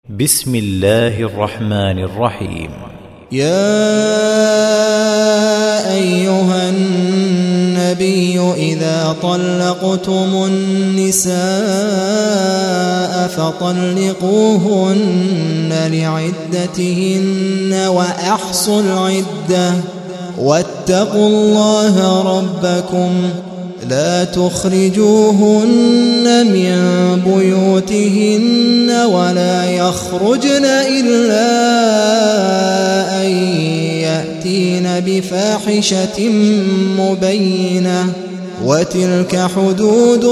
بسم الله الرحمن الرحيم. يا أيها النبي إذا طلقتم النساء فطلقوهن لعدتهن وأحصوا العدة واتقوا الله ربكم لا تخرجوهن من بيوتهن ولا يخرجن إلا أن يأتين بفاحشة مبينة وتلك حدود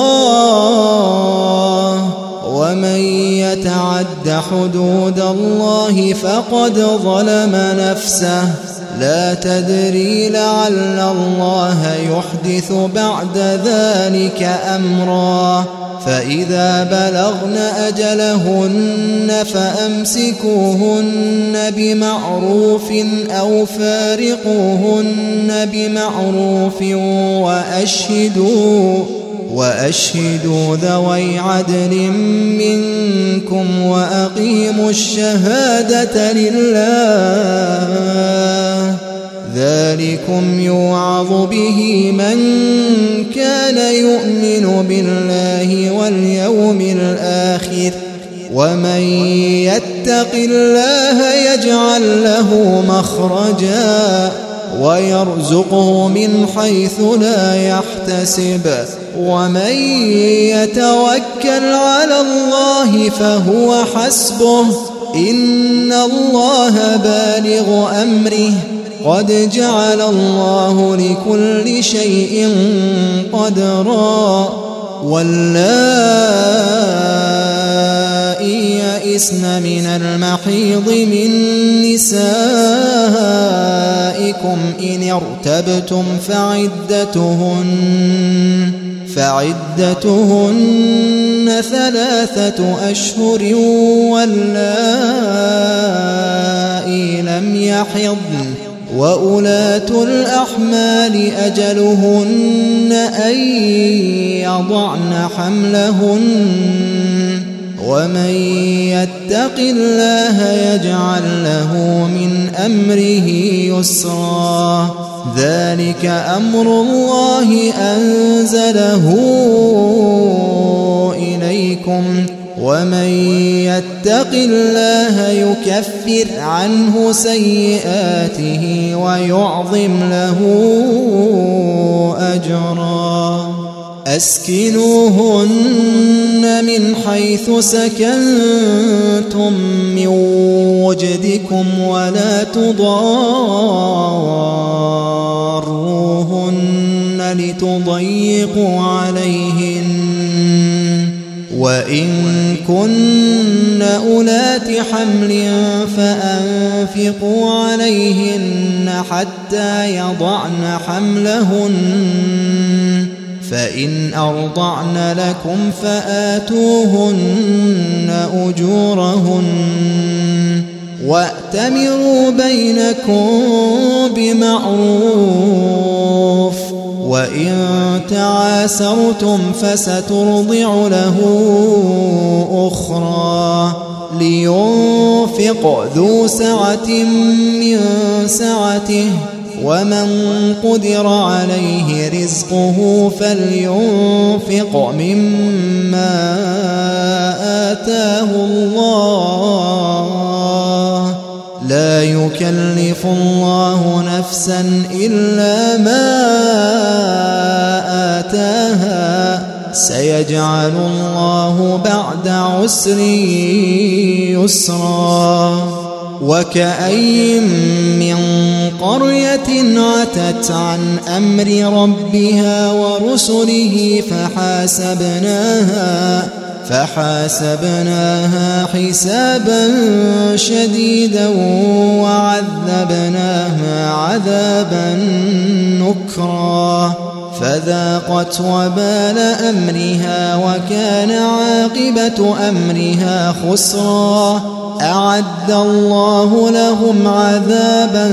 الله ومن يتعد حدود الله فقد ظلم نفسه لا تدري لعل الله يحدث بعد ذلك أمرا فإذا بلغن أجلهن فأمسكوهن بمعروف أو فارقوهن بمعروف وأشهدوا ذوي عدل منكم وأقيموا الشهادة لله ذلكم يوعظ به من كان يؤمن بالله واليوم الآخر ومن يتق الله يجعل له مخرجا ويرزقه من حيث لا يحتسب ومن يتوكل على الله فهو حسبه إن الله بالغ أمره قد جعل الله لكل شيء قدرا واللائي يئسن من المحيض من نسائكم إن ارتبتم فعدتهن 3 أشهر واللائي لم يحضن وأولاة الأحمال أجلهن أن يضعن حملهن ومن يتق الله يجعل له من أمره يسرا ذلك أمر الله أنزله إليكم ومن يتق الله يكفر عنه سيئاته ويعظم له أجرا أسكنوهن من حيث سكنتم من وجدكم ولا تضاروهن لتضيقوا عليهن وإن كن أولات حمل فأنفقوا عليهن حتى يضعن حملهن فإن أرضعن لكم فآتوهن أجورهن وأتمروا بينكم بمعروف وإن تعاسرتم فسترضع له أخرى لينفق ذو سعة من سعته ومن قدر عليه رزقه فلينفق مما آتاه الله لا يكلف الله نفسا إلا ما آتاها سيجعل الله بعد عسر يسرا وكأين من قرية عتت عن أمر ربها ورسله فحاسبناها حسابا شديدا وعذبناها عذابا نكرا فذاقت وبال أمرها وكان عاقبة أمرها خسرا أعد الله لهم عذابا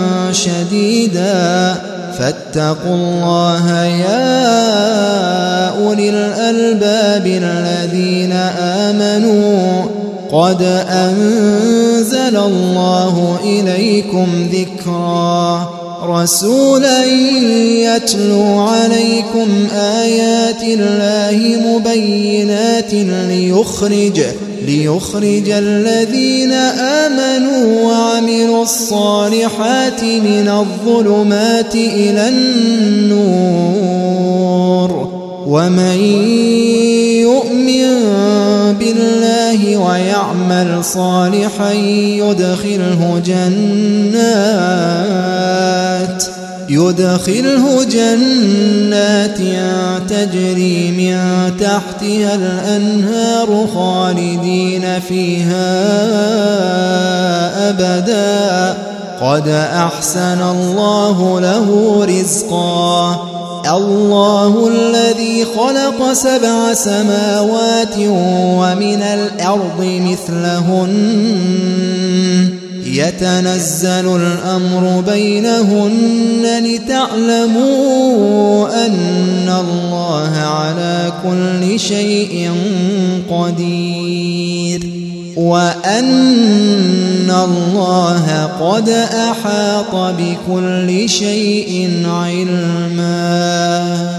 شديدا فاتقوا الله يا أولي الألباب الذين آمنوا قد أنزل الله إليكم ذكرا رسولا يتلو عليكم آيات الله مبينات ليخرج الذين آمنوا وعملوا الصالحات من الظلمات إلى النور ومن يؤمن بالله ويعمل صالحا يدخله جنات تجري من تحتها الأنهار خالدين فيها أبدا قد أحسن الله له رزقا الله الذي خلق 7 سماوات ومن الأرض مثلهن يتنزل الأمر بينهن لتعلموا أن الله على كل شيء قدير وأن الله قد أحاط بكل شيء علما.